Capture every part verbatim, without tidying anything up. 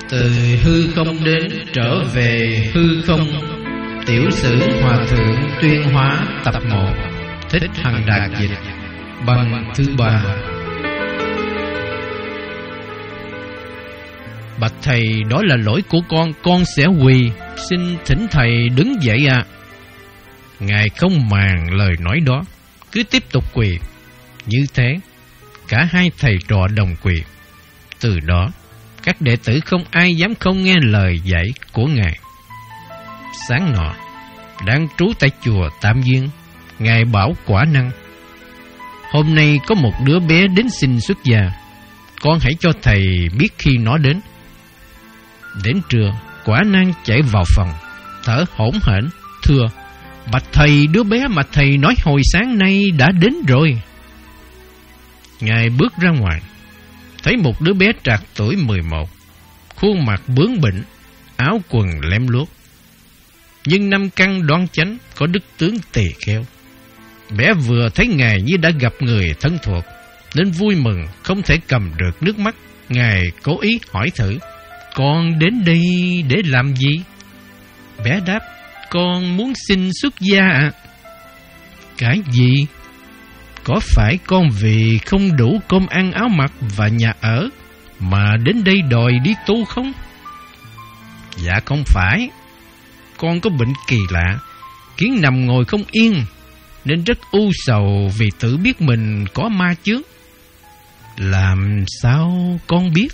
Từ hư không đến trở về hư không. Tiểu sử Hòa Thượng Tuyên Hóa tập một. Thích Hằng Đạt dịch. Băng thứ ba. Bạch thầy, đó là lỗi của con, con sẽ quỳ. Xin thỉnh thầy đứng dậy ạ. À. Ngài không màng lời nói đó, cứ tiếp tục quỳ. Như thế, cả hai thầy trò đồng quỳ. Từ đó, các đệ tử không ai dám không nghe lời dạy của Ngài. Sáng nọ, đang trú tại chùa Tam Duyên, Ngài bảo Quả Năng: hôm nay có một đứa bé đến xin xuất gia, con hãy cho thầy biết khi nó đến. Đến trưa, Quả Năng chạy vào phòng, thở hổn hển, thưa: bạch thầy, đứa bé mà thầy nói hồi sáng nay đã đến rồi. Ngài bước ra ngoài, thấy một đứa bé trạc tuổi mười một, khuôn mặt bướng bỉnh, áo quần lem luốc, nhưng năm căn đoan chánh, có đức tướng tỳ kheo. Bé vừa thấy Ngài như đã gặp người thân thuộc, nên vui mừng không thể cầm được nước mắt. Ngài cố ý hỏi thử: con đến đây để làm gì? Bé đáp: con muốn xin xuất gia ạ. Cái gì? Có phải con vì không đủ cơm ăn áo mặc và nhà ở mà đến đây đòi đi tu không? Dạ không phải. Con có bệnh kỳ lạ, khiến nằm ngồi không yên, nên rất u sầu vì tự biết mình có ma chướng. Làm sao con biết?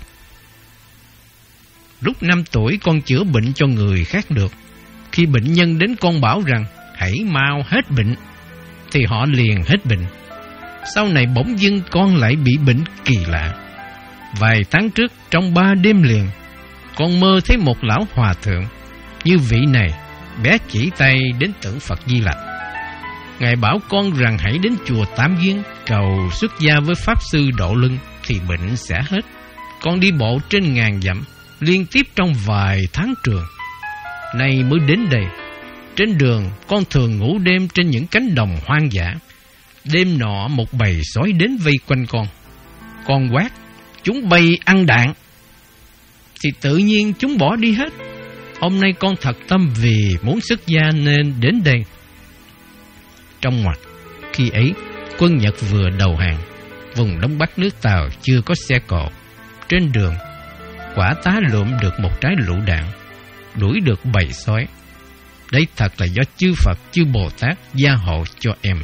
Lúc năm tuổi con chữa bệnh cho người khác được. Khi bệnh nhân đến con bảo rằng hãy mau hết bệnh, thì họ liền hết bệnh. Sau này bỗng dưng con lại bị bệnh kỳ lạ. Vài tháng trước, trong ba đêm liền, con mơ thấy một lão hòa thượng như vị này. Bé chỉ tay đến tượng Phật Di Lặc. Ngài bảo con rằng hãy đến chùa Tam Duyên cầu xuất gia với Pháp Sư Độ Lưng thì bệnh sẽ hết. Con đi bộ trên ngàn dặm liên tiếp trong vài tháng trường, nay mới đến đây. Trên đường con thường ngủ đêm trên những cánh đồng hoang dã. Đêm nọ một bầy sói đến vây quanh con. Con quát: chúng bay ăn đạn. Thì tự nhiên chúng bỏ đi hết. Hôm nay con thật tâm vì muốn xuất gia nên đến đây. Trong ngoặc, khi ấy quân Nhật vừa đầu hàng. Vùng Đông Bắc nước Tàu chưa có xe cộ. Trên đường, Quả Tá lượm được một trái lựu đạn, đuổi được bầy sói. Đấy thật là do chư Phật, chư Bồ Tát gia hộ cho em.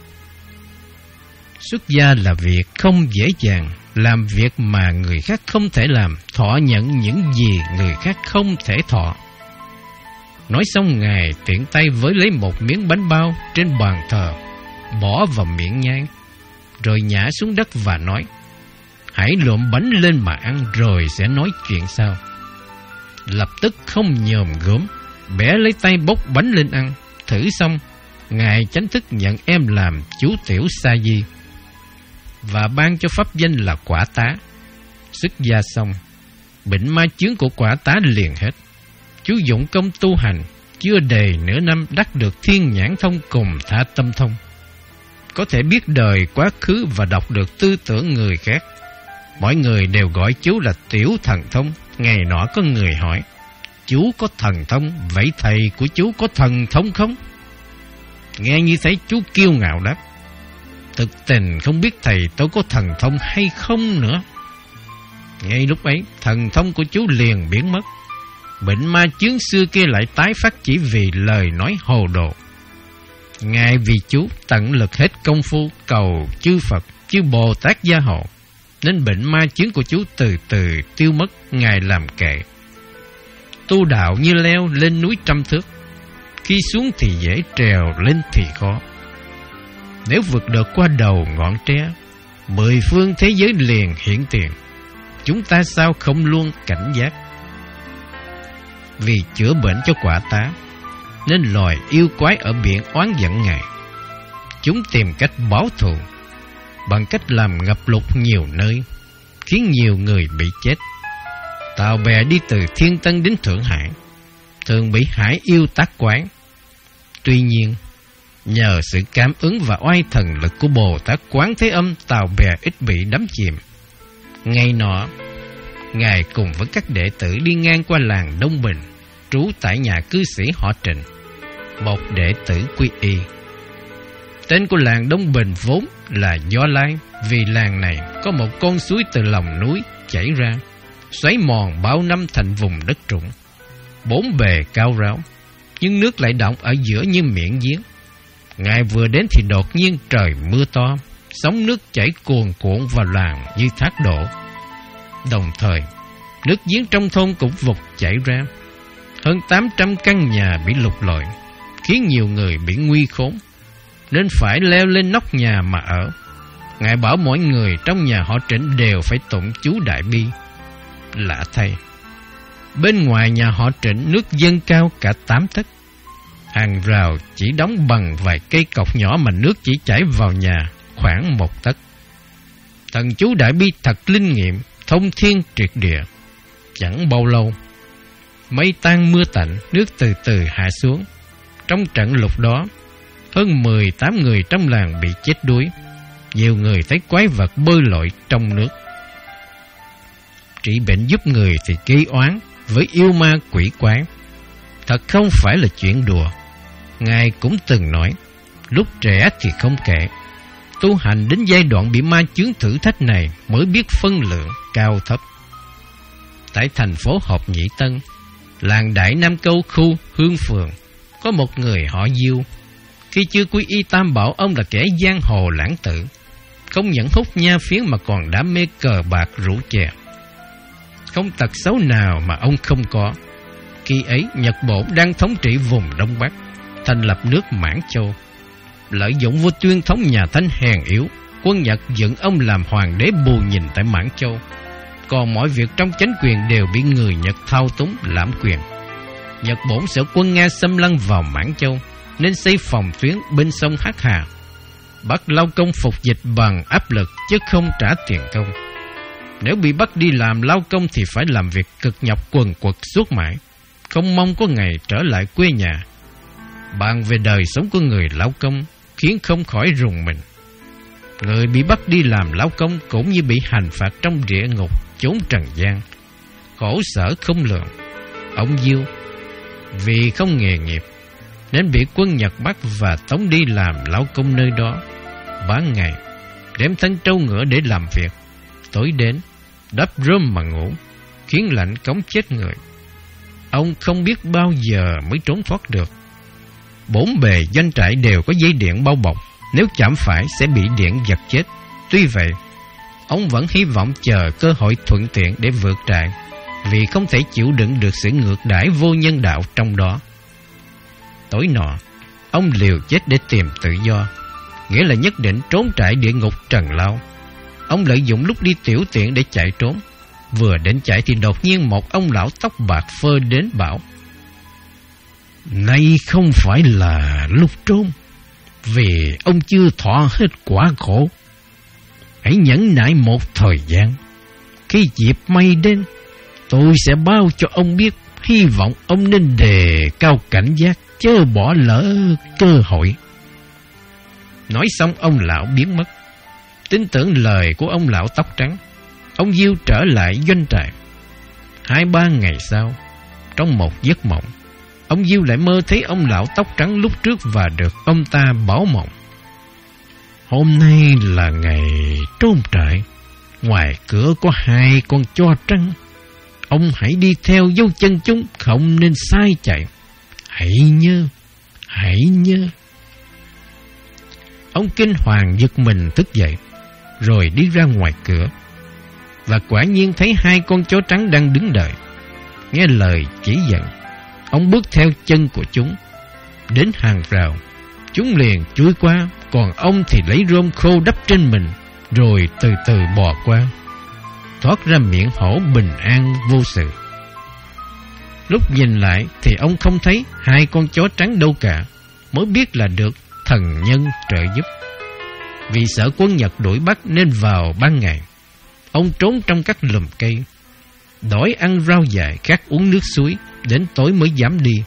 Xuất gia là việc không dễ dàng, làm việc mà người khác không thể làm, thọ nhận những gì người khác không thể thọ. Nói xong, Ngài tiện tay với lấy một miếng bánh bao trên bàn thờ, bỏ vào miệng nhai, rồi nhả xuống đất và nói: hãy lượm bánh lên mà ăn, rồi sẽ nói chuyện sau. Lập tức không nhòm gớm, bé lấy tay bốc bánh lên ăn. Thử xong, Ngài chính thức nhận em làm chú tiểu sa di và ban cho pháp danh là Quả Tá. Xuất gia xong, bệnh ma chướng của Quả Tá liền hết. Chú dụng công tu hành, chưa đầy nửa năm đắc được thiên nhãn thông cùng tha tâm thông, có thể biết đời quá khứ và đọc được tư tưởng người khác. Mọi người đều gọi chú là tiểu thần thông. Ngày nọ có người hỏi: chú có thần thông, vậy thầy của chú có thần thông không? Nghe như thế, chú kiêu ngạo đáp: thực tình không biết thầy tôi có thần thông hay không nữa. Ngay lúc ấy, thần thông của chú liền biến mất. Bệnh ma chướng xưa kia lại tái phát chỉ vì lời nói hồ đồ. Ngài vì chú tận lực hết công phu cầu chư Phật, chư Bồ Tát gia hộ, nên bệnh ma chướng của chú từ từ tiêu mất. Ngài làm kệ. Tu đạo như leo lên núi trăm thước, khi xuống thì dễ, trèo lên thì khó. Nếu vượt được qua đầu ngọn tre, mười phương thế giới liền hiện tiền. Chúng ta sao không luôn cảnh giác? Vì chữa bệnh cho Quả Tá, nên loài yêu quái ở biển oán giận Ngài. Chúng tìm cách báo thù bằng cách làm ngập lụt nhiều nơi, khiến nhiều người bị chết. Tàu bè đi từ Thiên Tân đến Thượng Hải thường bị hải yêu tác quái. Tuy nhiên, nhờ sự cảm ứng và oai thần lực của Bồ Tát Quán Thế Âm, tàu bè ít bị đắm chìm. Ngày nọ, Ngài cùng với các đệ tử đi ngang qua làng Đông Bình, trú tại nhà cư sĩ họ Trịnh, một đệ tử quy y. Tên của làng Đông Bình vốn là Do Lai, vì làng này có một con suối từ lòng núi chảy ra, xoáy mòn bao năm thành vùng đất trũng, bốn bề cao ráo, nhưng nước lại đọng ở giữa như miệng giếng. Ngài vừa đến thì đột nhiên trời mưa to, sóng nước chảy cuồn cuộn vào làng như thác đổ. Đồng thời, nước giếng trong thôn cũng vụt chảy ra. Hơn tám trăm căn nhà bị lụt lội, khiến nhiều người bị nguy khốn, nên phải leo lên nóc nhà mà ở. Ngài bảo mọi người trong nhà họ Trịnh đều phải tụng chú Đại Bi. Lạ thay, bên ngoài nhà họ Trịnh nước dâng cao cả tám tấc. Hàng rào chỉ đóng bằng vài cây cọc nhỏ mà nước chỉ chảy vào nhà khoảng một tấc. Thần chú Đại Bi thật linh nghiệm, thông thiên triệt địa. Chẳng bao lâu, mây tan mưa tạnh, nước từ từ hạ xuống. Trong trận lụt đó, hơn mười tám người trong làng bị chết đuối. Nhiều người thấy quái vật bơi lội trong nước. Trị bệnh giúp người thì gây oán với yêu ma quỷ quái, thật không phải là chuyện đùa. Ngài cũng từng nói, lúc trẻ thì không kể, tu hành đến giai đoạn bị ma chướng thử thách này mới biết phân lượng cao thấp. Tại thành phố Hợp Nhĩ Tân, làng Đại Nam Câu, khu Hương Phường, có một người họ Diêu. Khi chưa quy y Tam Bảo, ông là kẻ giang hồ lãng tử, không những hút nha phiến mà còn đam mê cờ bạc rượu chè. Không tật xấu nào mà ông không có. Khi ấy, Nhật Bổn đang thống trị vùng Đông Bắc, thành lập nước Mãn Châu. Lợi dụng vua tuyên thống nhà Thanh hèn yếu, quân Nhật dựng ông làm hoàng đế bù nhìn tại Mãn Châu. Còn mọi việc trong chánh quyền đều bị người Nhật thao túng lãm quyền. Nhật Bổn sợ quân Nga xâm lăng vào Mãn Châu, nên xây phòng tuyến bên sông Hắc Hà, bắt lao công phục dịch bằng áp lực chứ không trả tiền công. Nếu bị bắt đi làm lao công thì phải làm việc cực nhọc quần quật suốt mãi, không mong có ngày trở lại quê nhà. Bàn về đời sống của người lao công khiến không khỏi rùng mình. Người bị bắt đi làm lao công cũng như bị hành phạt trong địa ngục chốn trần gian, khổ sở không lường. Ông Diêu vì không nghề nghiệp nên bị quân Nhật bắt và tống đi làm lao công nơi đó. Ban ngày đem thân trâu ngựa để làm việc, tối đến đắp rơm mà ngủ, khiến lạnh cống chết người. Ông không biết bao giờ mới trốn thoát được. Bốn bề doanh trại đều có dây điện bao bọc, nếu chạm phải sẽ bị điện giật chết. Tuy vậy, ông vẫn hy vọng chờ cơ hội thuận tiện để vượt trại, vì không thể chịu đựng được sự ngược đãi vô nhân đạo trong đó. Tối nọ, ông liều chết để tìm tự do, nghĩa là nhất định trốn trại địa ngục trần lao. Ông lợi dụng lúc đi tiểu tiện để chạy trốn. Vừa đến chạy thì đột nhiên một ông lão tóc bạc phơ đến bảo: "Nay không phải là lúc trốn, vì ông chưa thọ hết quả khổ. Hãy nhẫn nại một thời gian. Khi dịp may đến, tôi sẽ báo cho ông biết. Hy vọng ông nên đề cao cảnh giác, chớ bỏ lỡ cơ hội." Nói xong ông lão biến mất. Tin tưởng lời của ông lão tóc trắng, ông Diêu trở lại doanh trại. Hai ba ngày sau, trong một giấc mộng, ông Diêu lại mơ thấy ông lão tóc trắng lúc trước và được ông ta báo mộng: "Hôm nay là ngày trốn trại. Ngoài cửa có hai con chó trắng. Ông hãy đi theo dấu chân chúng, không nên sai chạy. Hãy nhớ, hãy nhớ." Ông kinh hoàng giật mình thức dậy, rồi đi ra ngoài cửa, và quả nhiên thấy hai con chó trắng đang đứng đợi. Nghe lời chỉ dẫn, ông bước theo chân của chúng. Đến hàng rào, chúng liền chui qua, còn ông thì lấy rơm khô đắp trên mình, rồi từ từ bò qua, thoát ra miệng hổ bình an vô sự. Lúc nhìn lại thì ông không thấy hai con chó trắng đâu cả, mới biết là được thần nhân trợ giúp. Vì sợ quân Nhật đuổi bắt nên vào ban ngày, ông trốn trong các lùm cây, đói ăn rau dại, khát uống nước suối, đến tối mới dám đi.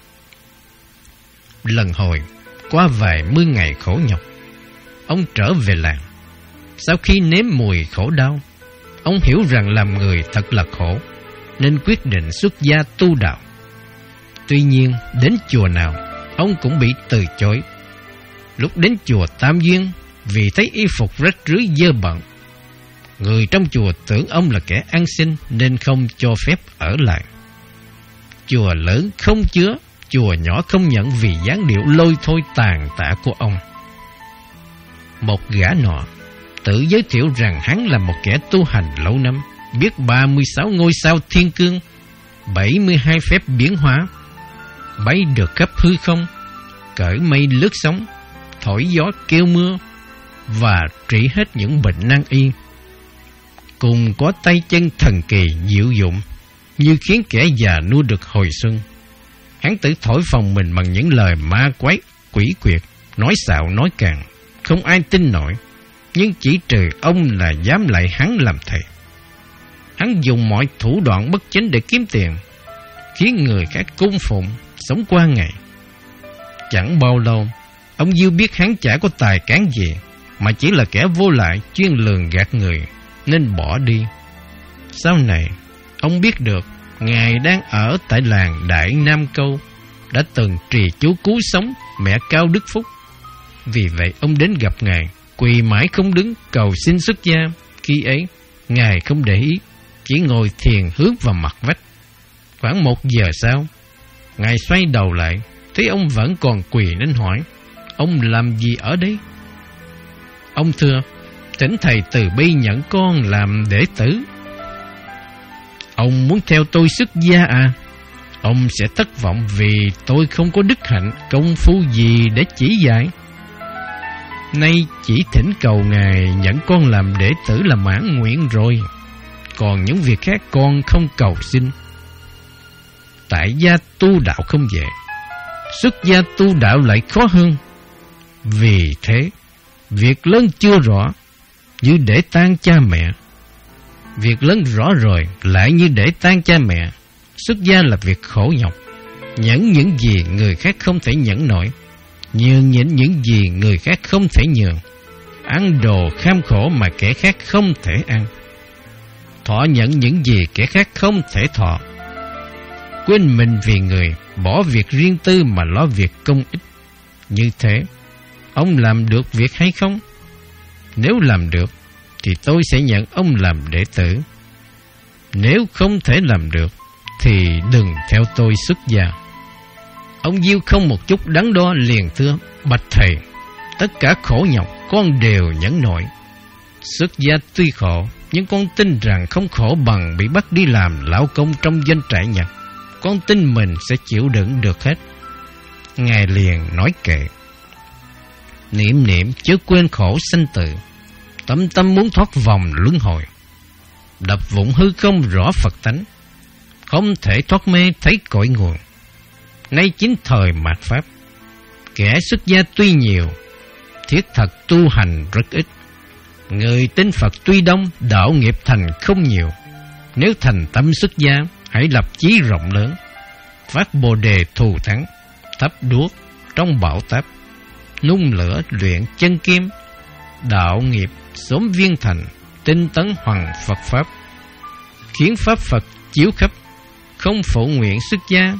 Lần hồi, qua vài mươi ngày khổ nhọc, ông trở về làng. Sau khi nếm mùi khổ đau, ông hiểu rằng làm người thật là khổ, nên quyết định xuất gia tu đạo. Tuy nhiên, đến chùa nào, ông cũng bị từ chối. Lúc đến chùa Tam Duyên, vì thấy y phục rách rưới dơ bẩn, người trong chùa tưởng ông là kẻ ăn xin nên không cho phép ở lại. Chùa lớn không chứa, chùa nhỏ không nhận vì dáng điệu lôi thôi tàn tạ của ông. Một gã nọ tự giới thiệu rằng hắn là một kẻ tu hành lâu năm, biết ba mươi sáu ngôi sao thiên cương, bảy mươi hai phép biến hóa, bay được khắp hư không, cởi mây lướt sóng, thổi gió kêu mưa, và trị hết những bệnh nan y. Cùng có tay chân thần kỳ diệu dụng, như khiến kẻ già nuôi được hồi xuân. Hắn tự thổi phồng mình bằng những lời ma quái, quỷ quyệt, nói xạo nói càng, không ai tin nổi, nhưng chỉ trừ ông là dám lại hắn làm thầy. Hắn dùng mọi thủ đoạn bất chính để kiếm tiền, khiến người khác cung phụng, sống qua ngày. Chẳng bao lâu, ông Diêu biết hắn chả có tài cán gì, mà chỉ là kẻ vô lại chuyên lường gạt người, nên bỏ đi. Sau này, ông biết được Ngài đang ở tại làng Đại Nam Câu, đã từng trì chú cứu sống mẹ Cao Đức Phúc. Vì vậy ông đến gặp Ngài, quỳ mãi không đứng, cầu xin xuất gia. Khi ấy, Ngài không để ý, chỉ ngồi thiền hướng vào mặt vách. Khoảng một giờ sau, Ngài xoay đầu lại, thấy ông vẫn còn quỳ nên hỏi: ông làm gì ở đây? Ông thưa: thỉnh thầy từ bi nhận con làm đệ tử. Ông muốn theo tôi xuất gia à? Ông sẽ thất vọng vì tôi không có đức hạnh, công phu gì để chỉ dạy. Nay chỉ thỉnh cầu Ngài nhận con làm đệ tử là mãn nguyện rồi, còn những việc khác con không cầu xin. Tại gia tu đạo không dễ, xuất gia tu đạo lại khó hơn. Vì thế, việc lớn chưa rõ, như để tang cha mẹ. Việc lớn rõ rồi, lại như để tang cha mẹ. Xuất gia là việc khổ nhọc, nhẫn những gì người khác không thể nhẫn nổi, nhường nhịn những gì người khác không thể nhường, ăn đồ kham khổ mà kẻ khác không thể ăn, thọ nhận những gì kẻ khác không thể thọ, quên mình vì người, bỏ việc riêng tư mà lo việc công ích. Như thế, ông làm được việc hay không? Nếu làm được, thì tôi sẽ nhận ông làm đệ tử. Nếu không thể làm được, thì đừng theo tôi xuất gia. Ông Diêu không một chút đắn đo, liền thưa: bạch thầy, tất cả khổ nhọc con đều nhẫn nổi. Xuất gia tuy khổ, nhưng con tin rằng không khổ bằng bị bắt đi làm lão công trong doanh trại Nhật. Con tin mình sẽ chịu đựng được hết. Ngài liền nói kệ: niệm niệm chớ quên khổ sanh tử, tâm tâm muốn thoát vòng luân hồi, đập vụn hư không rõ Phật tánh, không thể thoát mê thấy cội nguồn. Nay chính thời mạt pháp, kẻ xuất gia tuy nhiều, thiết thật tu hành rất ít. Người tin Phật tuy đông, đạo nghiệp thành không nhiều. Nếu thành tâm xuất gia, hãy lập chí rộng lớn, phát bồ đề thù thắng, thắp đuốc trong bão táp, nung lửa luyện chân kim, đạo nghiệp sớm viên thành, tinh tấn hoàng Phật pháp, khiến pháp Phật chiếu khắp, không phụ nguyện xuất gia.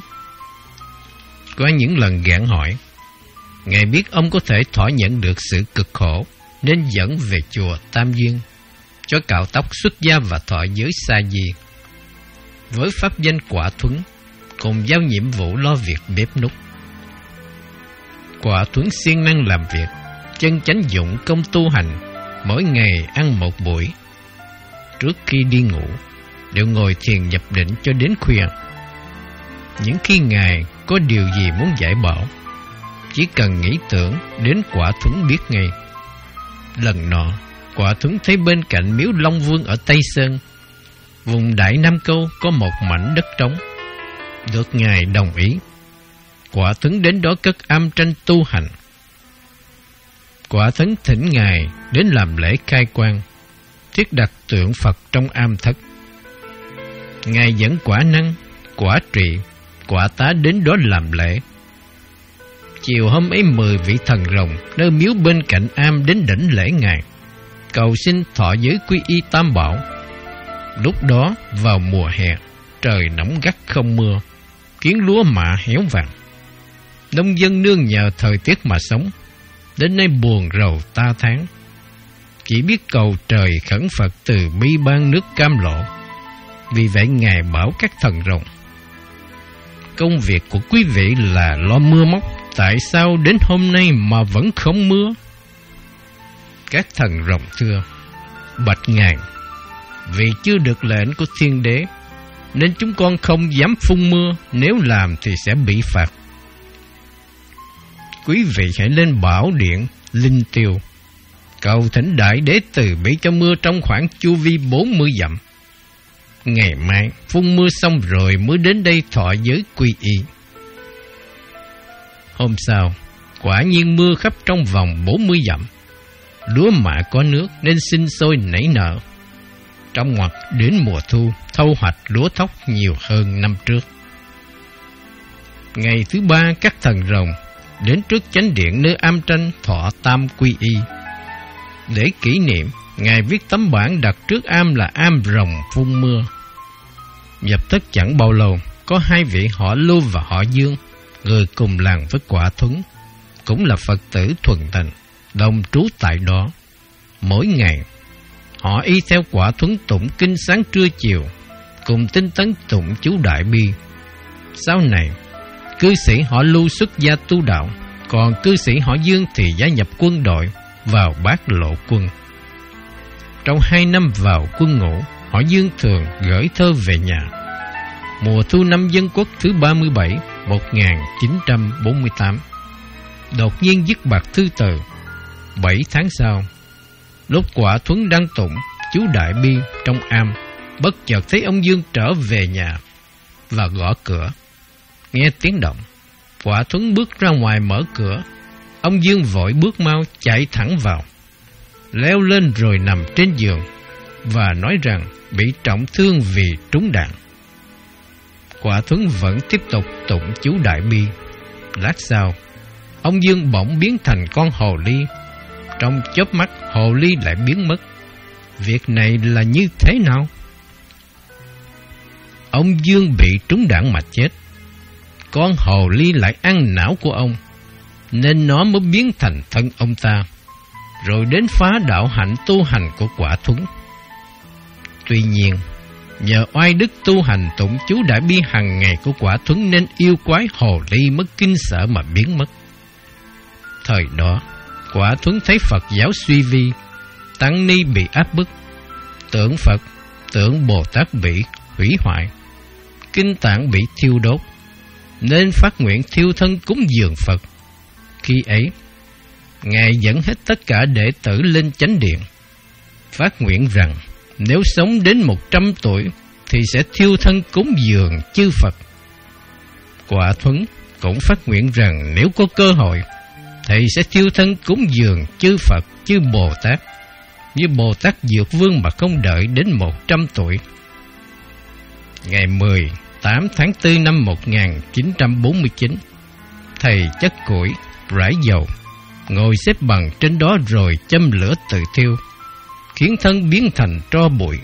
Có những lần gạn hỏi, Ngài biết ông có thể thọ nhận được sự cực khổ, nên dẫn về chùa Tam Duyên, cho cạo tóc xuất gia và thọ giới sa di. Với pháp danh Quả Thuấn, cùng giao nhiệm vụ lo việc bếp núc. Quả Thuấn siêng năng làm việc, chân chánh dụng công tu hành, mỗi ngày ăn một buổi. Trước khi đi ngủ, đều ngồi thiền nhập định cho đến khuya. Những khi Ngài có điều gì muốn dạy bảo, chỉ cần nghĩ tưởng đến Quả Thuấn biết ngay. Lần nọ, Quả Thuấn thấy bên cạnh miếu Long Vương ở Tây Sơn, vùng Đại Nam Câu có một mảnh đất trống, được Ngài đồng ý. Quả Thuấn đến đó cất am tranh tu hành. Quả Thuấn thỉnh Ngài đến làm lễ khai quang, thiết đặt tượng Phật trong am thất. Ngài dẫn Quả Năng, Quả Trị, Quả Tá đến đó làm lễ. Chiều hôm ấy, mười vị thần rồng nơi miếu bên cạnh am đến đảnh lễ Ngài, cầu xin thọ giới quy y Tam Bảo. Lúc đó vào mùa hè, trời nóng gắt không mưa, khiến lúa mạ héo vàng. Nông dân nương nhờ thời tiết mà sống, đến nay buồn rầu ta tháng, chỉ biết cầu trời khẩn Phật từ bi ban nước cam lộ. Vì vậy Ngài bảo các thần rồng: công việc của quý vị là lo mưa móc, tại sao đến hôm nay mà vẫn không mưa? Các thần rồng thưa: bạch Ngài, vì chưa được lệnh của thiên đế, nên chúng con không dám phun mưa, nếu làm thì sẽ bị phạt. Quý vị hãy lên bảo điện Linh Tiêu, cầu thỉnh đại đế từ bi cho mưa trong khoảng chu vi bốn mươi dặm. Ngày mai phun mưa xong rồi mới đến đây thọ giới quy y. Hôm sau, quả nhiên mưa khắp trong vòng bốn mươi dặm. Lúa mạ có nước nên sinh sôi nảy nở. Trong ngoặt đến mùa thu, thâu hoạch lúa thóc nhiều hơn năm trước. Ngày thứ ba, các thần rồng đến trước chánh điện nơi am tranh thọ tam quy y. Để kỷ niệm, Ngài viết tấm bảng đặt trước am là am rồng phun mưa. Nhập thất chẳng bao lâu, có hai vị họ Lưu và họ Dương, người cùng làng với Quả Thuấn, cũng là Phật tử thuần thành, đồng trú tại đó. Mỗi ngày, họ y theo Quả Thuấn tụng kinh sáng trưa chiều, cùng tinh tấn tụng chú Đại Bi. Sau này, cư sĩ họ Lưu xuất gia tu đạo, còn cư sĩ họ Dương thì gia nhập quân đội vào Bát Lộ quân. Trong hai năm vào quân ngũ, họ Dương thường gửi thơ về nhà. Mùa thu năm Dân Quốc thứ ba mươi bảy, một nghìn chín trăm bốn mươi tám, đột nhiên dứt bạc thư từ. Bảy tháng sau, lúc Quả Thuấn đang tụng chú Đại Bi trong am, bất chợt thấy ông Dương trở về nhà và gõ cửa. Nghe tiếng động, Quả Thuấn bước ra ngoài mở cửa. Ông Dương vội bước mau chạy thẳng vào, leo lên rồi nằm trên giường và nói rằng bị trọng thương vì trúng đạn. Quả Thuấn vẫn tiếp tục tụng chú Đại Bi. Lát sau, ông Dương bỗng biến thành con hồ ly. Trong chớp mắt, hồ ly lại biến mất. Việc này là như thế nào? Ông Dương bị trúng đạn mà chết. Con hồ ly lại ăn não của ông, nên nó mới biến thành thân ông ta, rồi đến phá đạo hạnh tu hành của Quả Thuấn. Tuy nhiên, nhờ oai đức tu hành tụng chú Đại Bi hàng ngày của Quả Thuấn nên yêu quái hồ ly mất kinh sợ mà biến mất. Thời đó, Quả Thuấn thấy Phật giáo suy vi, tăng ni bị áp bức, tượng Phật, tượng Bồ Tát bị hủy hoại, kinh tạng bị thiêu đốt, nên phát nguyện thiêu thân cúng dường Phật. Khi ấy, Ngài dẫn hết tất cả đệ tử lên chánh điện, phát nguyện rằng nếu sống đến một trăm tuổi thì sẽ thiêu thân cúng dường chư Phật. Quả Thuấn cũng phát nguyện rằng nếu có cơ hội thì sẽ thiêu thân cúng dường chư Phật, chư Bồ Tát, như Bồ Tát Dược Vương mà không đợi đến một trăm tuổi. Ngày mười tám tháng tư năm một nghìn chín trăm bốn mươi chín, thầy chất củi, rải dầu, ngồi xếp bằng trên đó rồi châm lửa tự thiêu, khiến thân biến thành tro bụi.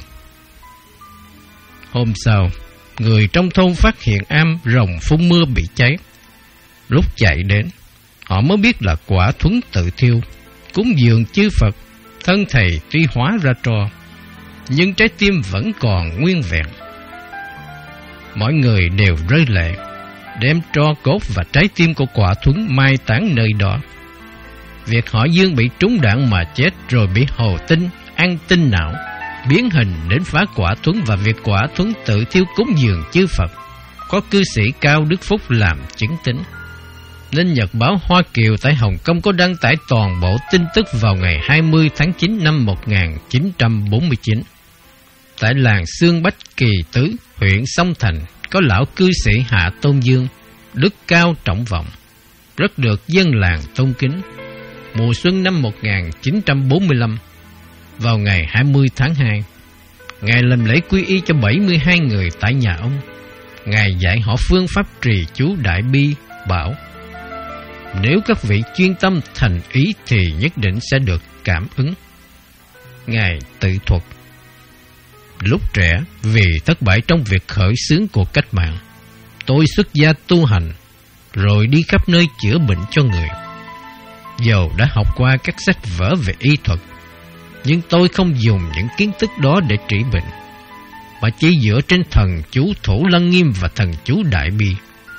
Hôm sau, người trong thôn phát hiện am rồng phun mưa bị cháy. Lúc chạy đến, họ mới biết là Quả Thuấn tự thiêu, cúng dường chư Phật. Thân thầy tuy hóa ra tro, nhưng trái tim vẫn còn nguyên vẹn. Mọi người đều rơi lệ, đem tro cốt và trái tim của Quả Thuấn mai táng nơi đó. Việc họ Dương bị trúng đạn mà chết rồi bị hồ tinh ăn tinh não, biến hình đến phá Quả Thuấn, và việc Quả Thuấn tự thiêu cúng dường chư Phật có cư sĩ Cao Đức Phúc làm chứng tín, nên Nhật báo Hoa Kiều tại Hồng Kông có đăng tải toàn bộ tin tức vào ngày hai mươi tháng chín năm một nghìn chín trăm bốn mươi chín. Tại làng Xương Bách Kỳ Tứ, huyện Sông Thành, có lão cư sĩ Hạ Tôn Dương, đức cao trọng vọng, rất được dân làng tôn kính. Mùa xuân năm một nghìn chín trăm bốn mươi lăm, vào ngày hai mươi tháng hai, Ngài làm lễ quy y cho bảy mươi hai người tại nhà ông. Ngài dạy họ phương pháp trì chú Đại Bi, bảo: nếu các vị chuyên tâm thành ý thì nhất định sẽ được cảm ứng. Ngài tự thuật: Lúc trẻ, vì thất bại trong việc khởi xướng cuộc cách mạng, tôi xuất gia tu hành, rồi đi khắp nơi chữa bệnh cho người. Dầu đã học qua các sách vở về y thuật, nhưng tôi không dùng những kiến thức đó để trị bệnh, mà chỉ dựa trên thần chú Thủ Lăng Nghiêm và thần chú Đại Bi.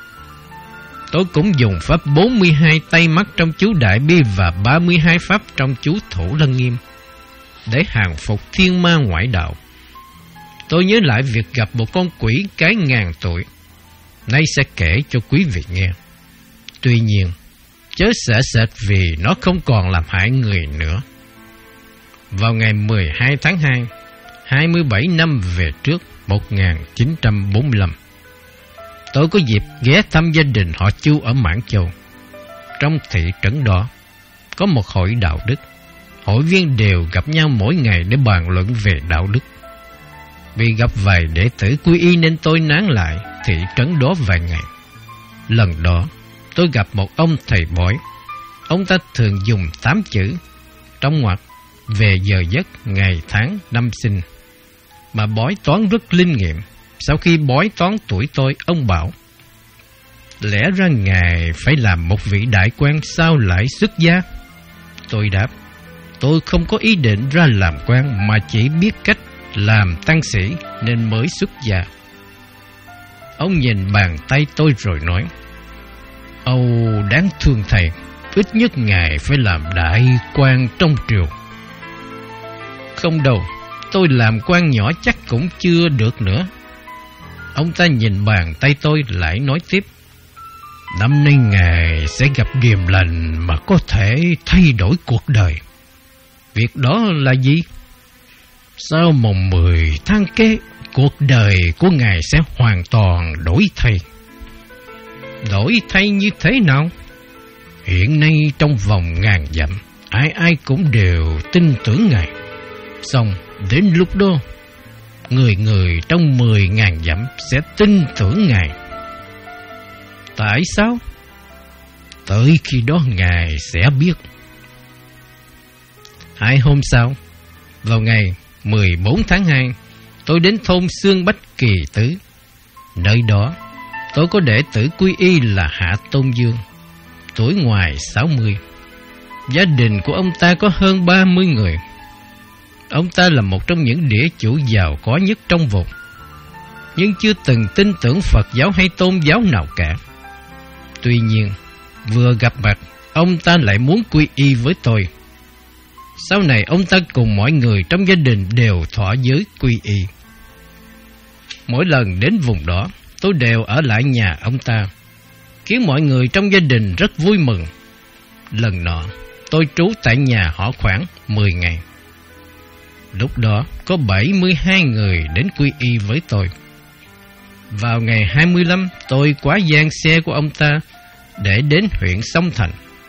Tôi cũng dùng pháp bốn mươi hai tay mắt trong chú Đại Bi và ba mươi hai pháp trong chú Thủ Lăng Nghiêm để hàng phục thiên ma ngoại đạo. Tôi nhớ lại việc gặp một con quỷ cái ngàn tuổi, nay sẽ kể cho quý vị nghe. Tuy nhiên, chớ sợ sệt vì nó không còn làm hại người nữa. Vào ngày mười hai tháng hai, hai mươi bảy năm về trước, một nghìn chín trăm bốn mươi lăm, tôi có dịp ghé thăm gia đình họ Chu ở Mãn Châu. Trong thị trấn đó, có một hội đạo đức. Hội viên đều gặp nhau mỗi ngày để bàn luận về đạo đức. Vì gặp vài đệ tử quy y nên tôi nán lại thị trấn đó vài ngày. Lần đó, tôi gặp một ông thầy bói. Ông ta thường dùng tám chữ trong ngoặc về giờ giấc, ngày tháng, năm sinh, mà bói toán rất linh nghiệm. Sau khi bói toán tuổi tôi, ông bảo: lẽ ra ngài phải làm một vị đại quan, sao lại xuất gia? Tôi đáp: tôi không có ý định ra làm quan, mà chỉ biết cách làm tăng sĩ nên mới xuất gia. Ông nhìn bàn tay tôi rồi nói: âu, đáng thương thầy, ít nhất ngài phải làm đại quan trong triều. Không đâu, tôi làm quan nhỏ chắc cũng chưa được nữa. Ông ta nhìn bàn tay tôi lại nói tiếp: năm nay ngài sẽ gặp điềm lành mà có thể thay đổi cuộc đời. Việc đó là gì? Sau mùng mười tháng kế, cuộc đời của ngài sẽ hoàn toàn đổi thay. Đổi thay như thế nào? Hiện nay trong vòng ngàn dặm, ai ai cũng đều tin tưởng ngài. Xong đến lúc đó, người người trong mười ngàn dặm sẽ tin tưởng ngài. Tại sao? Tới khi đó ngài sẽ biết. Hai hôm sau, vào ngày mười bốn tháng hai, tôi đến thôn Xương Bách Kỳ Tứ. Nơi đó, tôi có đệ tử quy y là Hạ Tôn Dương, tuổi ngoài sáu mươi. Gia đình của ông ta có hơn ba mươi người. Ông ta là một trong những địa chủ giàu có nhất trong vùng, nhưng chưa từng tin tưởng Phật giáo hay tôn giáo nào cả. Tuy nhiên, vừa gặp mặt, ông ta lại muốn quy y với tôi. Sau này ông ta cùng mọi người trong gia đình đều thọ giới quy y. Mỗi lần đến vùng đó, tôi đều ở lại nhà ông ta, khiến mọi người trong gia đình rất vui mừng. Lần nọ, tôi trú tại nhà họ khoảng mười ngày. Lúc đó, có bảy mươi hai người đến quy y với tôi. Vào ngày hai mươi lăm, tôi quá gian xe của ông ta để đến huyện Sông Thành.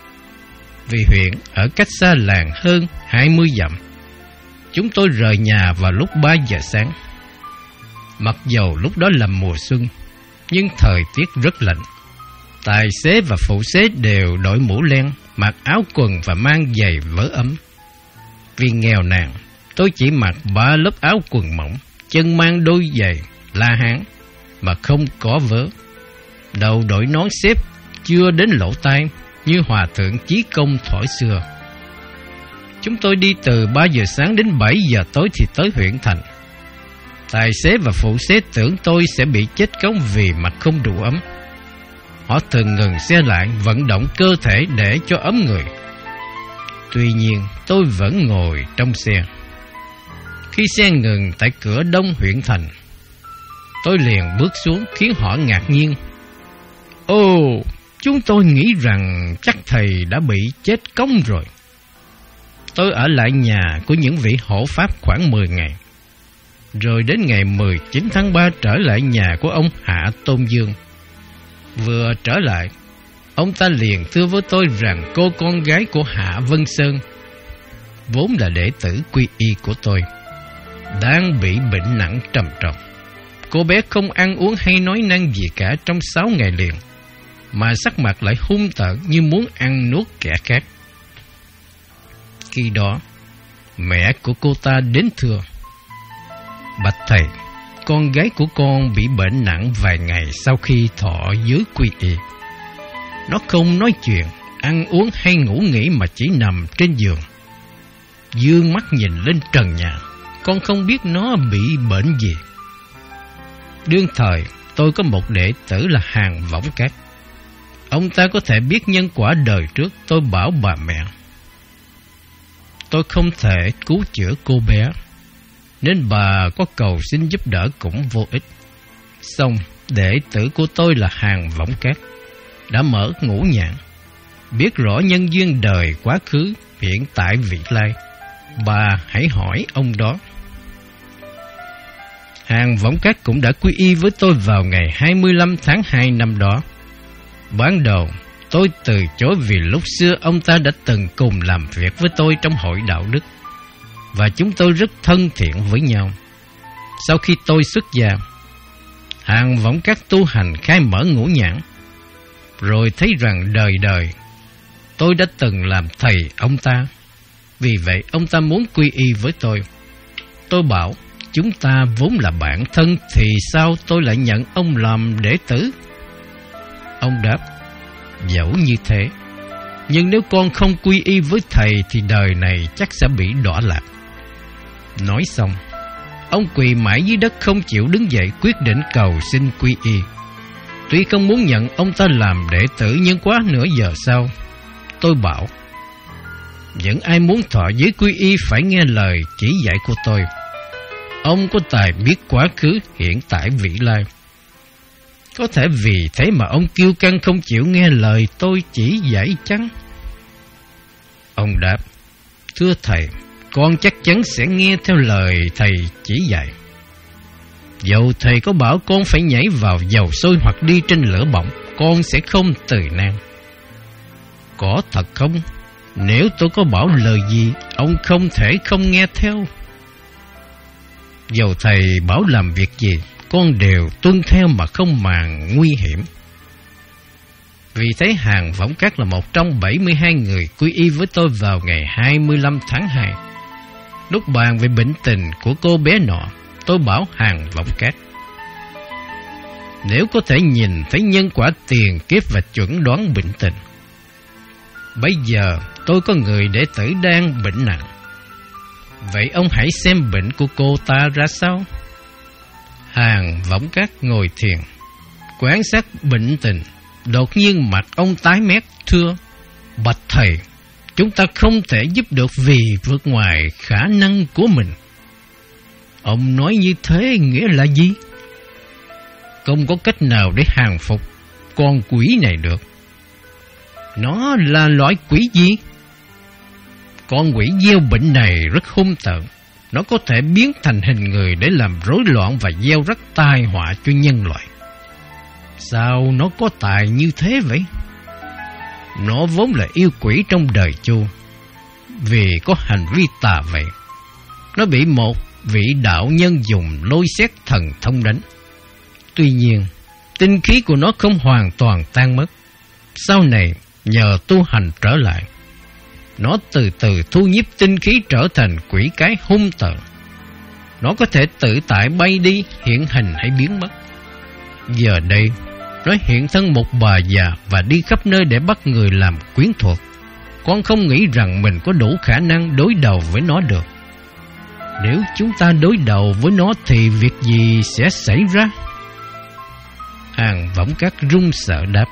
Vì huyện ở cách xa làng hơn hai mươi dặm. Chúng tôi rời nhà vào lúc ba giờ sáng. Mặc dầu lúc đó là mùa xuân, nhưng thời tiết rất lạnh. Tài xế và phụ xế đều đội mũ len, mặc áo quần và mang giày vớ ấm. Vì nghèo nàn, tôi chỉ mặc ba lớp áo quần mỏng, chân mang đôi giày La Hán mà không có vớ. Đầu đội nón xếp chưa đến lỗ tai, như hòa thượng Chí Công thổi xưa. Chúng tôi đi từ ba giờ sáng đến bảy giờ tối thì tới huyện thành. Tài xế và phụ xế tưởng tôi sẽ bị chết cóng vì mặc không đủ ấm. Họ thường ngừng xe lại vận động cơ thể để cho ấm người. Tuy nhiên tôi vẫn ngồi trong xe. Khi xe ngừng tại cửa đông huyện thành, tôi liền bước xuống khiến họ ngạc nhiên. Ồ, chúng tôi nghĩ rằng chắc thầy đã bị chết cóng rồi. Tôi ở lại nhà của những vị hộ pháp khoảng mười ngày. Rồi đến ngày mười chín tháng ba trở lại nhà của ông Hạ Tôn Dương. Vừa trở lại, ông ta liền thưa với tôi rằng cô con gái của Hạ Vân Sơn, vốn là đệ tử quy y của tôi, đang bị bệnh nặng trầm trọng. Cô bé không ăn uống hay nói năng gì cả trong sáu ngày liền, mà sắc mặt lại hung tợn như muốn ăn nuốt kẻ khác. Khi đó, mẹ của cô ta đến thưa. Bạch thầy, con gái của con bị bệnh nặng vài ngày sau khi thọ giới quy y. Nó không nói chuyện, ăn uống hay ngủ nghỉ mà chỉ nằm trên giường, dương mắt nhìn lên trần nhà. Con không biết nó bị bệnh gì. Đương thời, tôi có một đệ tử là Hàn Võng Cát. Ông ta có thể biết nhân quả đời trước. Tôi bảo bà mẹ, tôi không thể cứu chữa cô bé, nên bà có cầu xin giúp đỡ cũng vô ích. Xong, đệ tử của tôi là Hàn Võng Cát đã mở ngũ nhãn, biết rõ nhân duyên đời quá khứ, hiện tại, vị lai. Bà hãy hỏi ông đó. Hàn Võng Cát cũng đã quy y với tôi vào ngày hai mươi lăm tháng hai năm đó. Ban đầu, tôi từ chối vì lúc xưa ông ta đã từng cùng làm việc với tôi trong hội đạo đức, và chúng tôi rất thân thiện với nhau. Sau khi tôi xuất gia, Hàn Võng Cát tu hành khai mở ngũ nhãn, rồi thấy rằng đời đời tôi đã từng làm thầy ông ta. Vì vậy ông ta muốn quy y với tôi. Tôi bảo, chúng ta vốn là bạn thân, thì sao tôi lại nhận ông làm đệ tử? Ông đáp, dẫu như thế, nhưng nếu con không quy y với thầy thì đời này chắc sẽ bị đọa lạc. Nói xong, ông quỳ mãi dưới đất không chịu đứng dậy, quyết định cầu xin quy y. Tuy không muốn nhận ông ta làm đệ tử, nhưng quá nửa giờ sau, tôi bảo, những ai muốn thọ giới quy y phải nghe lời chỉ dạy của tôi. Ông có tài biết quá khứ, hiện tại, vị lai. Có thể vì thế mà ông kiêu căng không chịu nghe lời tôi chỉ dạy chăng? Ông đáp, thưa thầy, con chắc chắn sẽ nghe theo lời thầy chỉ dạy. Dầu thầy có bảo con phải nhảy vào dầu sôi hoặc đi trên lửa bỏng, con sẽ không từ nan. Có thật không? Nếu tôi có bảo lời gì, ông không thể không nghe theo. Dầu thầy bảo làm việc gì, con đều tuân theo mà không màng nguy hiểm. Vì thế Hàn Võng Cát là một trong bảy mươi hai người quy y với tôi vào ngày hai mươi lăm tháng hai. Lúc bàn về bệnh tình của cô bé nọ, tôi bảo Hàn Võng Cát, nếu có thể nhìn thấy nhân quả tiền kiếp và chuẩn đoán bệnh tình, bây giờ tôi có người đệ tử đang bệnh nặng. Vậy ông hãy xem bệnh của cô ta ra sao. Hàn Võng Cát ngồi thiền, quan sát bệnh tình. Đột nhiên mặt ông tái mét, thưa, bạch thầy, chúng ta không thể giúp được vì vượt ngoài khả năng của mình. Ông nói như thế nghĩa là gì? Không có cách nào để hàng phục con quỷ này được. Nó là loại quỷ gì? Con quỷ gieo bệnh này rất hung tợn. Nó có thể biến thành hình người để làm rối loạn và gieo rắc tai họa cho nhân loại. Sao nó có tài như thế vậy? Nó vốn là yêu quỷ trong đời Chu, vì có hành vi tà vậy. Nó bị một vị đạo nhân dùng lôi xét thần thông đánh. Tuy nhiên, tinh khí của nó không hoàn toàn tan mất. Sau này, nhờ tu hành trở lại, nó từ từ thu nhiếp tinh khí trở thành quỷ cái hung tợn. Nó có thể tự tại bay đi, hiện hình hay biến mất. Giờ đây, nó hiện thân một bà già và đi khắp nơi để bắt người làm quyến thuộc. Con không nghĩ rằng mình có đủ khả năng đối đầu với nó được. Nếu chúng ta đối đầu với nó thì việc gì sẽ xảy ra? Hàn Võng Cát run sợ đáp,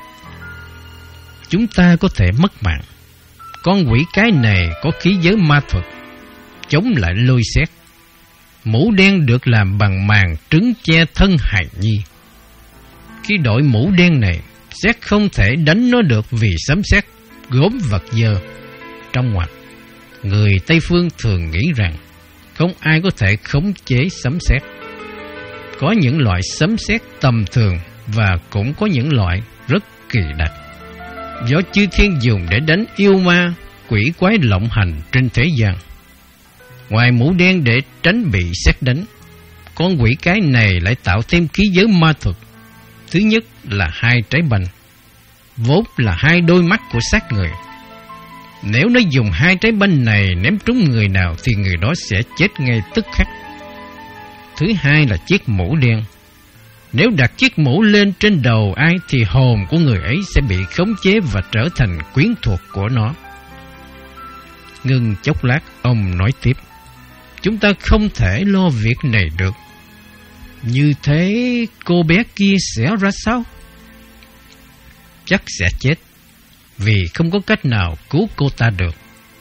chúng ta có thể mất mạng. Con quỷ cái này có khí giới ma thuật, chống lại lôi xét. Mũ đen được làm bằng màng trứng che thân hài nhi. Khi đội mũ đen này, xét không thể đánh nó được vì sấm sét gốm vật dơ. Trong ngoặc, người Tây Phương thường nghĩ rằng không ai có thể khống chế sấm sét. Có những loại sấm sét tầm thường và cũng có những loại rất kỳ đặc, do chư thiên dùng để đánh yêu ma, quỷ quái lộng hành trên thế gian. Ngoài mũ đen để tránh bị sét đánh, con quỷ cái này lại tạo thêm khí giới ma thuật. Thứ nhất là hai trái banh, vốn là hai đôi mắt của xác người. Nếu nó dùng hai trái banh này ném trúng người nào thì người đó sẽ chết ngay tức khắc. thứ hai là chiếc mũ đen. Nếu đặt chiếc mũ lên trên đầu ai thì hồn của người ấy sẽ bị khống chế và trở thành quyến thuộc của nó. Ngừng chốc lát, ông nói tiếp: chúng ta không thể lo việc này được. Như thế cô bé kia sẽ ra sao? Chắc sẽ chết, vì không có cách nào cứu cô ta được.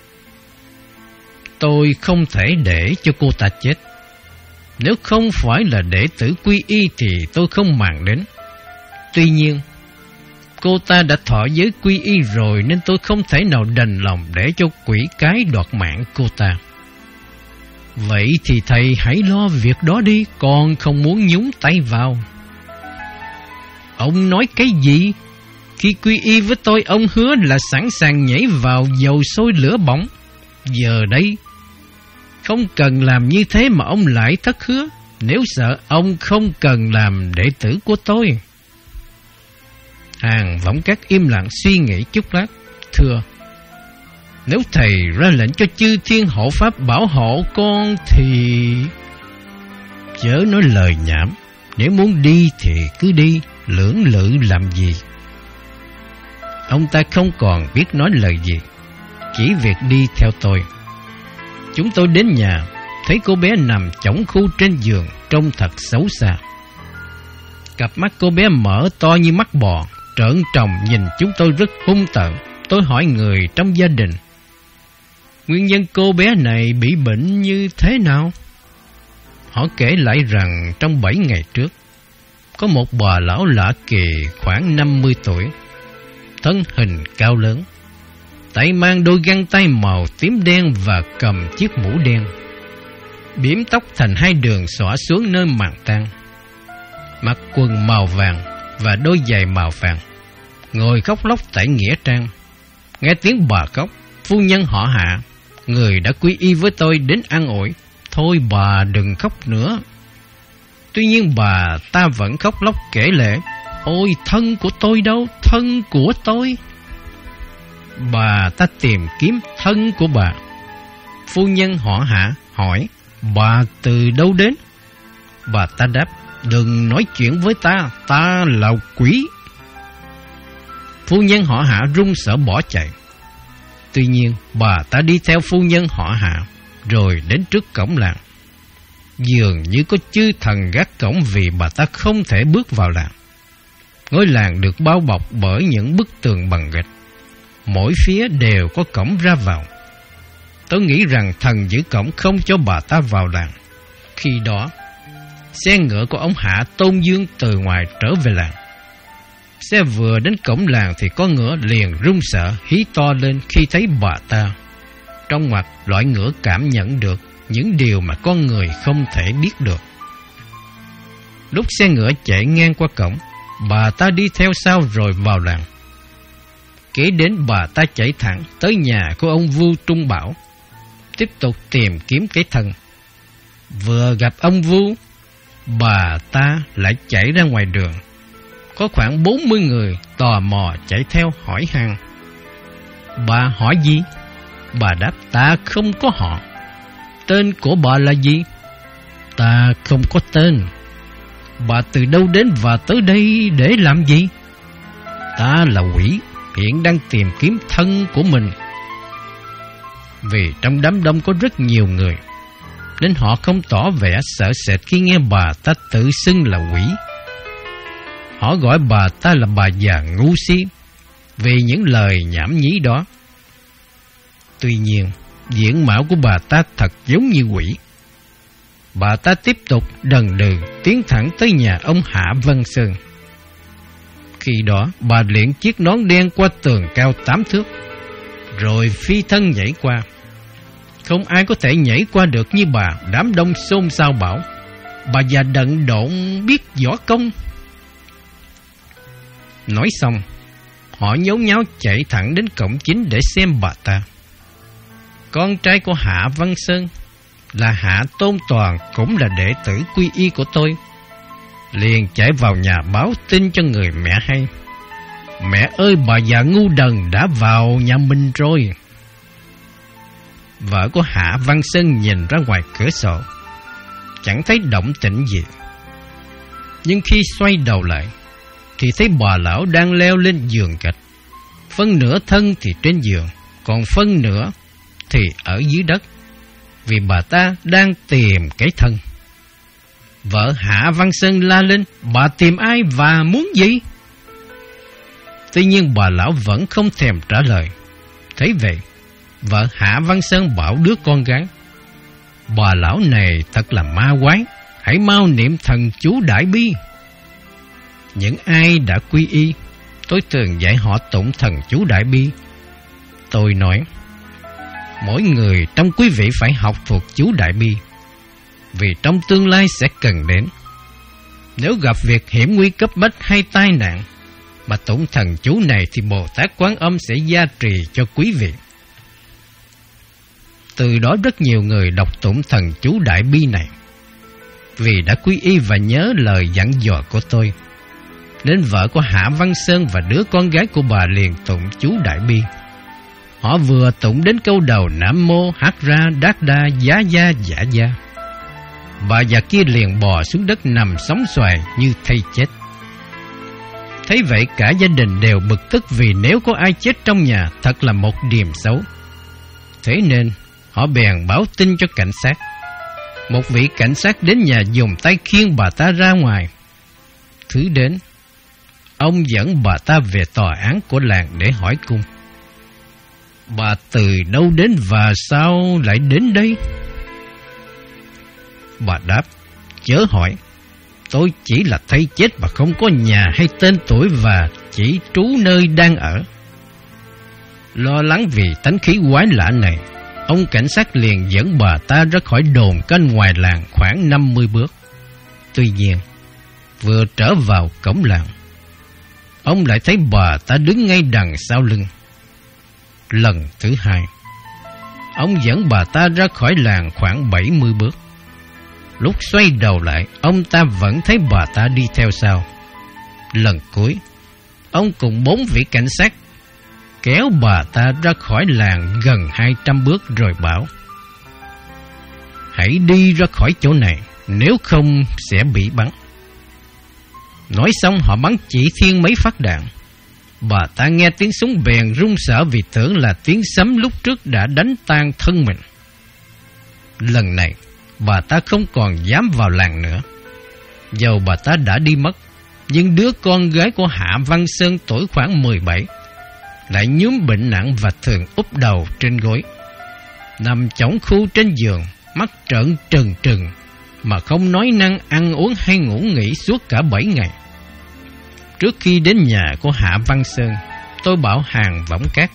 Tôi không thể để cho cô ta chết. Nếu không phải là đệ tử quy y thì tôi không màng đến. Tuy nhiên, cô ta đã thọ giới quy y rồi nên tôi không thể nào đành lòng để cho quỷ cái đoạt mạng cô ta. Vậy thì thầy hãy lo việc đó đi, con không muốn nhúng tay vào. Ông nói cái gì? Khi quy y với tôi, ông hứa là sẵn sàng nhảy vào dầu sôi lửa bỏng. Giờ đây, không cần làm như thế mà ông lại thất hứa. Nếu sợ, ông không cần làm đệ tử của tôi. Hàng Võng Các im lặng suy nghĩ chút lát, thưa: nếu thầy ra lệnh cho chư thiên hộ pháp bảo hộ con thì... Chớ nói lời nhảm. Nếu muốn đi thì cứ đi, lưỡng lự làm gì? Ông ta không còn biết nói lời gì, chỉ việc đi theo tôi. Chúng tôi đến nhà, thấy cô bé nằm chõng khu trên giường, trông thật xấu xa. Cặp mắt cô bé mở to như mắt bò, trợn tròng nhìn chúng tôi rất hung tợn. Tôi hỏi người trong gia đình: nguyên nhân cô bé này bị bệnh như thế nào? Họ kể lại rằng trong bảy ngày trước, có một bà lão lạ kỳ khoảng năm mươi tuổi, thân hình cao lớn, tay mang đôi găng tay màu tím đen và cầm chiếc mũ đen, bím tóc thành hai đường xõa xuống nơi màng tang, mặc quần màu vàng và đôi giày màu vàng, ngồi khóc lóc tại nghĩa trang. Nghe tiếng bà khóc, phu nhân họ Hạ, người đã quy y với tôi, đến an ủi: thôi bà đừng khóc nữa. Tuy nhiên bà ta vẫn khóc lóc kể lể: ôi thân của tôi đâu, thân của tôi. Bà ta tìm kiếm thân của bà. Phu nhân họ Hạ hỏi: bà từ đâu đến? Bà ta đáp: đừng nói chuyện với ta, ta là quỷ. Phu nhân họ Hạ run sợ bỏ chạy. Tuy nhiên bà ta đi theo phu nhân họ Hạ, rồi đến trước cổng làng. Dường như có chư thần gác cổng vì bà ta không thể bước vào làng. Ngôi làng được bao bọc bởi những bức tường bằng gạch, mỗi phía đều có cổng ra vào. Tôi nghĩ rằng thần giữ cổng không cho bà ta vào làng. Khi đó, xe ngựa của ông Hạ Tôn Dương từ ngoài trở về làng. Xe vừa đến cổng làng thì con ngựa liền run sợ, hí to lên khi thấy bà ta. Trong mặt loại ngựa cảm nhận được những điều mà con người không thể biết được. Lúc xe ngựa chạy ngang qua cổng, bà ta đi theo sau rồi vào làng. Kế đến bà ta chạy thẳng tới nhà của ông Vu Trung Bảo, tiếp tục tìm kiếm cái thân. Vừa gặp ông Vu, bà ta lại chạy ra ngoài đường. Có khoảng bốn mươi người tò mò chạy theo hỏi han. Bà hỏi gì? Bà đáp: ta không có họ. Tên của bà là gì? Ta không có tên. Bà từ đâu đến và tới đây để làm gì? Ta là quỷ, hiện đang tìm kiếm thân của mình. Vì trong đám đông có rất nhiều người, nên họ không tỏ vẻ sợ sệt khi nghe bà ta tự xưng là quỷ. Họ gọi bà ta là bà già ngu si vì những lời nhảm nhí đó. Tuy nhiên, diện mạo của bà ta thật giống như quỷ. Bà ta tiếp tục đần đừ tiến thẳng tới nhà ông Hạ Văn Sơn. Khi đó, bà liệng chiếc nón đen qua tường cao tám thước, rồi phi thân nhảy qua. Không ai có thể nhảy qua được như bà. Đám đông xôn xao bảo: bà già đần độn biết võ công. Nói xong, họ nhốn nháo chạy thẳng đến cổng chính để xem bà ta. Con trai của Hạ Văn Sơn là Hạ Tôn Toàn, cũng là đệ tử quy y của tôi, liền chạy vào nhà báo tin cho người mẹ hay: mẹ ơi, bà già ngu đần đã vào nhà mình rồi. Vợ của Hạ Văn Sơn nhìn ra ngoài cửa sổ, chẳng thấy động tĩnh gì. Nhưng khi xoay đầu lại thì thấy bà lão đang leo lên giường gạch. Phân nửa thân thì trên giường, còn phân nửa thì ở dưới đất, vì bà ta đang tìm cái thân. Vợ Hạ Văn Sơn la lên: bà tìm ai và muốn gì? Tuy nhiên bà lão vẫn không thèm trả lời. Thấy vậy, vợ Hạ Văn Sơn bảo đứa con gái: bà lão này thật là ma quái, hãy mau niệm thần chú Đại Bi. Những ai đã quy y, tôi thường dạy họ tụng thần chú Đại Bi. Tôi nói: mỗi người trong quý vị phải học thuộc chú Đại Bi, vì trong tương lai sẽ cần đến. Nếu gặp việc hiểm nguy cấp bách hay tai nạn mà tụng thần chú này thì Bồ Tát Quán Âm sẽ gia trì cho quý vị. Từ đó rất nhiều người đọc tụng thần chú Đại Bi này. Vì đã quy y và nhớ lời dặn dò của tôi, nên vợ của Hạ Văn Sơn và đứa con gái của bà liền tụng chú Đại Bi. Họ vừa tụng đến câu đầu Nam Mô Hát Ra Đát Đa Giá Gia Giả Gia, bà già kia liền bò xuống đất nằm sóng xoài như thây chết. Thấy vậy cả gia đình đều bực tức, vì nếu có ai chết trong nhà thật là một điềm xấu. Thế nên họ bèn báo tin cho cảnh sát. Một vị cảnh sát đến nhà dùng tay khiêng bà ta ra ngoài. Thứ đến, ông dẫn bà ta về tòa án của làng để hỏi cung: bà từ đâu đến và sao lại đến đây? Bà đáp: chớ hỏi, tôi chỉ là thây chết và không có nhà hay tên tuổi, và chỉ trú nơi đang ở. Lo lắng vì tánh khí quái lạ này, ông cảnh sát liền dẫn bà ta ra khỏi đồn canh ngoài làng khoảng năm mươi bước. Tuy nhiên, vừa trở vào cổng làng, ông lại thấy bà ta đứng ngay đằng sau lưng. Lần thứ hai, ông dẫn bà ta ra khỏi làng khoảng bảy mươi bước. Lúc xoay đầu lại, ông ta vẫn thấy bà ta đi theo sau. Lần cuối, ông cùng bốn vị cảnh sát kéo bà ta ra khỏi làng gần hai trăm bước rồi bảo: hãy đi ra khỏi chỗ này, nếu không sẽ bị bắn. Nói xong họ bắn chỉ thiên mấy phát đạn. Bà ta nghe tiếng súng bèn run sợ, vì tưởng là tiếng sấm lúc trước đã đánh tan thân mình. Lần này bà ta không còn dám vào làng nữa. Dầu bà ta đã đi mất, nhưng đứa con gái của Hạ Văn Sơn tuổi khoảng mười bảy lại nhúm bệnh nặng và thường úp đầu trên gối, nằm chõng khu trên giường, mắt trợn trừng trừng mà không nói năng, ăn uống hay ngủ nghỉ suốt cả bảy ngày. Trước khi đến nhà của Hạ Văn Sơn, tôi bảo hàng võng cát.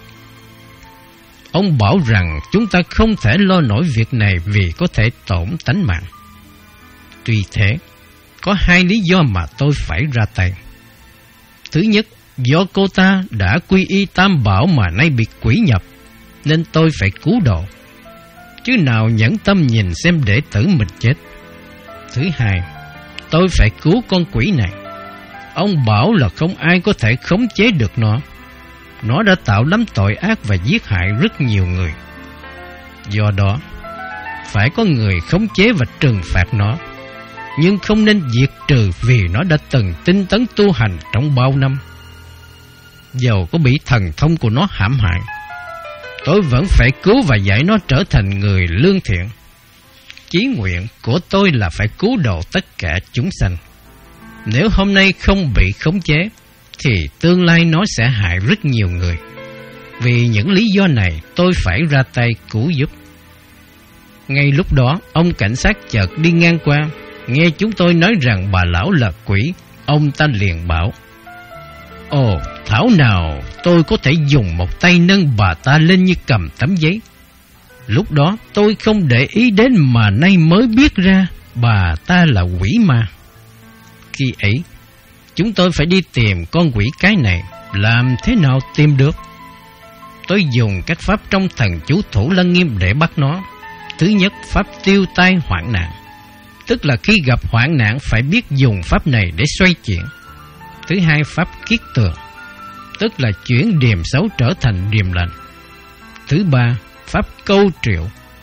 Ông bảo rằng chúng ta không thể lo nổi việc này vì có thể tổn tánh mạng. Tuy thế, có hai lý do mà tôi phải ra tay. Thứ nhất, do cô ta đã quy y Tam Bảo mà nay bị quỷ nhập, nên tôi phải cứu độ, chứ nào nhẫn tâm nhìn xem đệ tử mình chết. Thứ hai, tôi phải cứu con quỷ này. Ông bảo là không ai có thể khống chế được nó. Nó đã tạo lắm tội ác và giết hại rất nhiều người. Do đó, phải có người khống chế và trừng phạt nó, nhưng không nên diệt trừ, vì nó đã từng tinh tấn tu hành trong bao năm. Dầu có bị thần thông của nó hãm hại, tôi vẫn phải cứu và dạy nó trở thành người lương thiện. Chí nguyện của tôi là phải cứu độ tất cả chúng sanh. Nếu hôm nay không bị khống chế, thì tương lai nó sẽ hại rất nhiều người. Vì những lý do này, tôi phải ra tay cứu giúp. Ngay lúc đó, ông cảnh sát chợt đi ngang qua, nghe chúng tôi nói rằng bà lão là quỷ. Ông ta liền bảo: ồ, thảo nào tôi có thể dùng một tay nâng bà ta lên như cầm tấm giấy. Lúc đó tôi không để ý đến, mà nay mới biết ra bà ta là quỷ ma. Khi ấy, chúng tôi phải đi tìm con quỷ cái này. Làm thế nào tìm được? Tôi dùng các pháp trong thần chú Thủ Lăng Nghiêm để bắt nó. Thứ nhất, pháp tiêu tai hoạn nạn, tức là khi gặp hoạn nạn phải biết dùng pháp này để xoay chuyển. Thứ hai, pháp kiết tường, tức là chuyển điềm xấu trở thành điềm lành. Thứ ba, pháp câu triệu,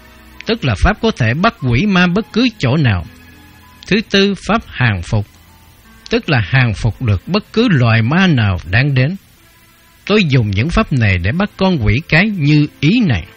tức là pháp có thể bắt quỷ ma bất cứ chỗ nào. Thứ tư, pháp hàng phục, tức là hàng phục được bất cứ loài ma nào đang đến. Tôi dùng những pháp này để bắt con quỷ cái như ý này.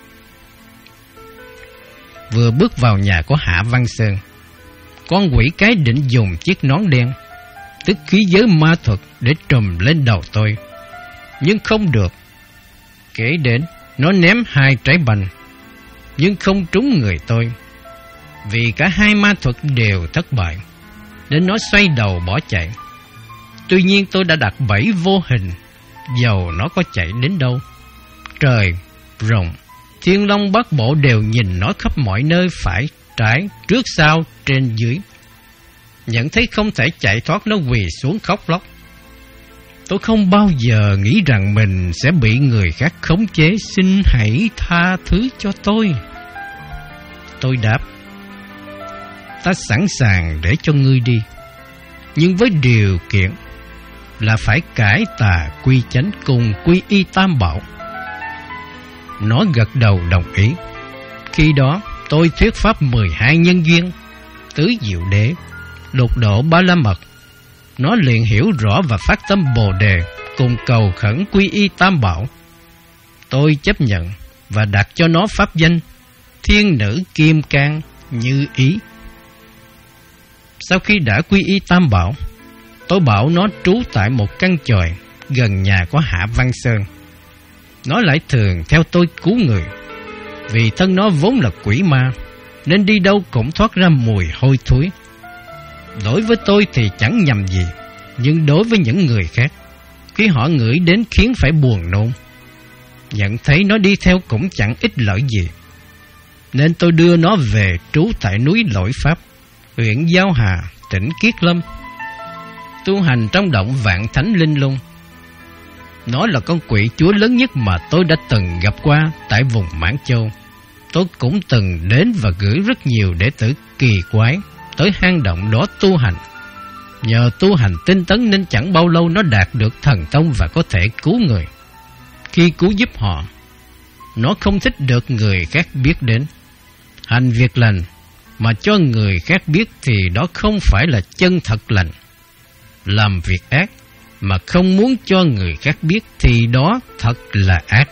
Vừa bước vào nhà của Hạ Văn Sơn, con quỷ cái định dùng chiếc nón đen, tức khí giới ma thuật, để trùm lên đầu tôi, nhưng không được. Kể đến, nó ném hai trái banh, nhưng không trúng người tôi. Vì cả hai ma thuật đều thất bại, nên nó xoay đầu bỏ chạy. Tuy nhiên tôi đã đặt bẫy vô hình, dầu nó có chạy đến đâu. Trời, rồng, thiên long bát bộ đều nhìn nó khắp mọi nơi, phải, trái, trước sau, trên dưới. Nhận thấy không thể chạy thoát, nó quỳ xuống khóc lóc. Tôi không bao giờ nghĩ rằng mình sẽ bị người khác khống chế. Xin hãy tha thứ cho tôi. Tôi đáp: ta sẵn sàng để cho ngươi đi, nhưng với điều kiện là phải cải tà quy chánh cùng quy y tam bảo. Nó gật đầu đồng ý. Khi đó tôi thuyết pháp mười hai nhân duyên, tứ diệu đế, lục độ ba la mật. Nó liền hiểu rõ và phát tâm Bồ Đề, cùng cầu khẩn quy y tam bảo. Tôi chấp nhận và đặt cho nó pháp danh Thiên Nữ Kim Cang như ý. Sau khi đã quy y tam bảo, tôi bảo nó trú tại một căn chòi gần nhà của Hạ Văn Sơn. Nó lại thường theo tôi cứu người. Vì thân nó vốn là quỷ ma, nên đi đâu cũng thoát ra mùi hôi thối. Đối với tôi thì chẳng nhầm gì, nhưng đối với những người khác, khi họ ngửi đến khiến phải buồn nôn. Nhận thấy nó đi theo cũng chẳng ích lợi gì, nên tôi đưa nó về trú tại núi Lỗi Pháp, huyện Giao Hà, tỉnh Kiết Lâm, tu hành trong động Vạn Thánh Linh Lung. Nó là con quỷ chúa lớn nhất mà tôi đã từng gặp qua tại vùng Mãn Châu. Tôi cũng từng đến và gửi rất nhiều đệ tử kỳ quái tới hang động đó tu hành. Nhờ tu hành tinh tấn nên chẳng bao lâu nó đạt được thần thông và có thể cứu người. Khi cứu giúp họ, nó không thích được người khác biết đến. Hành việc lành mà cho người khác biết thì đó không phải là chân thật lành. Làm việc ác mà không muốn cho người khác biết thì đó thật là ác.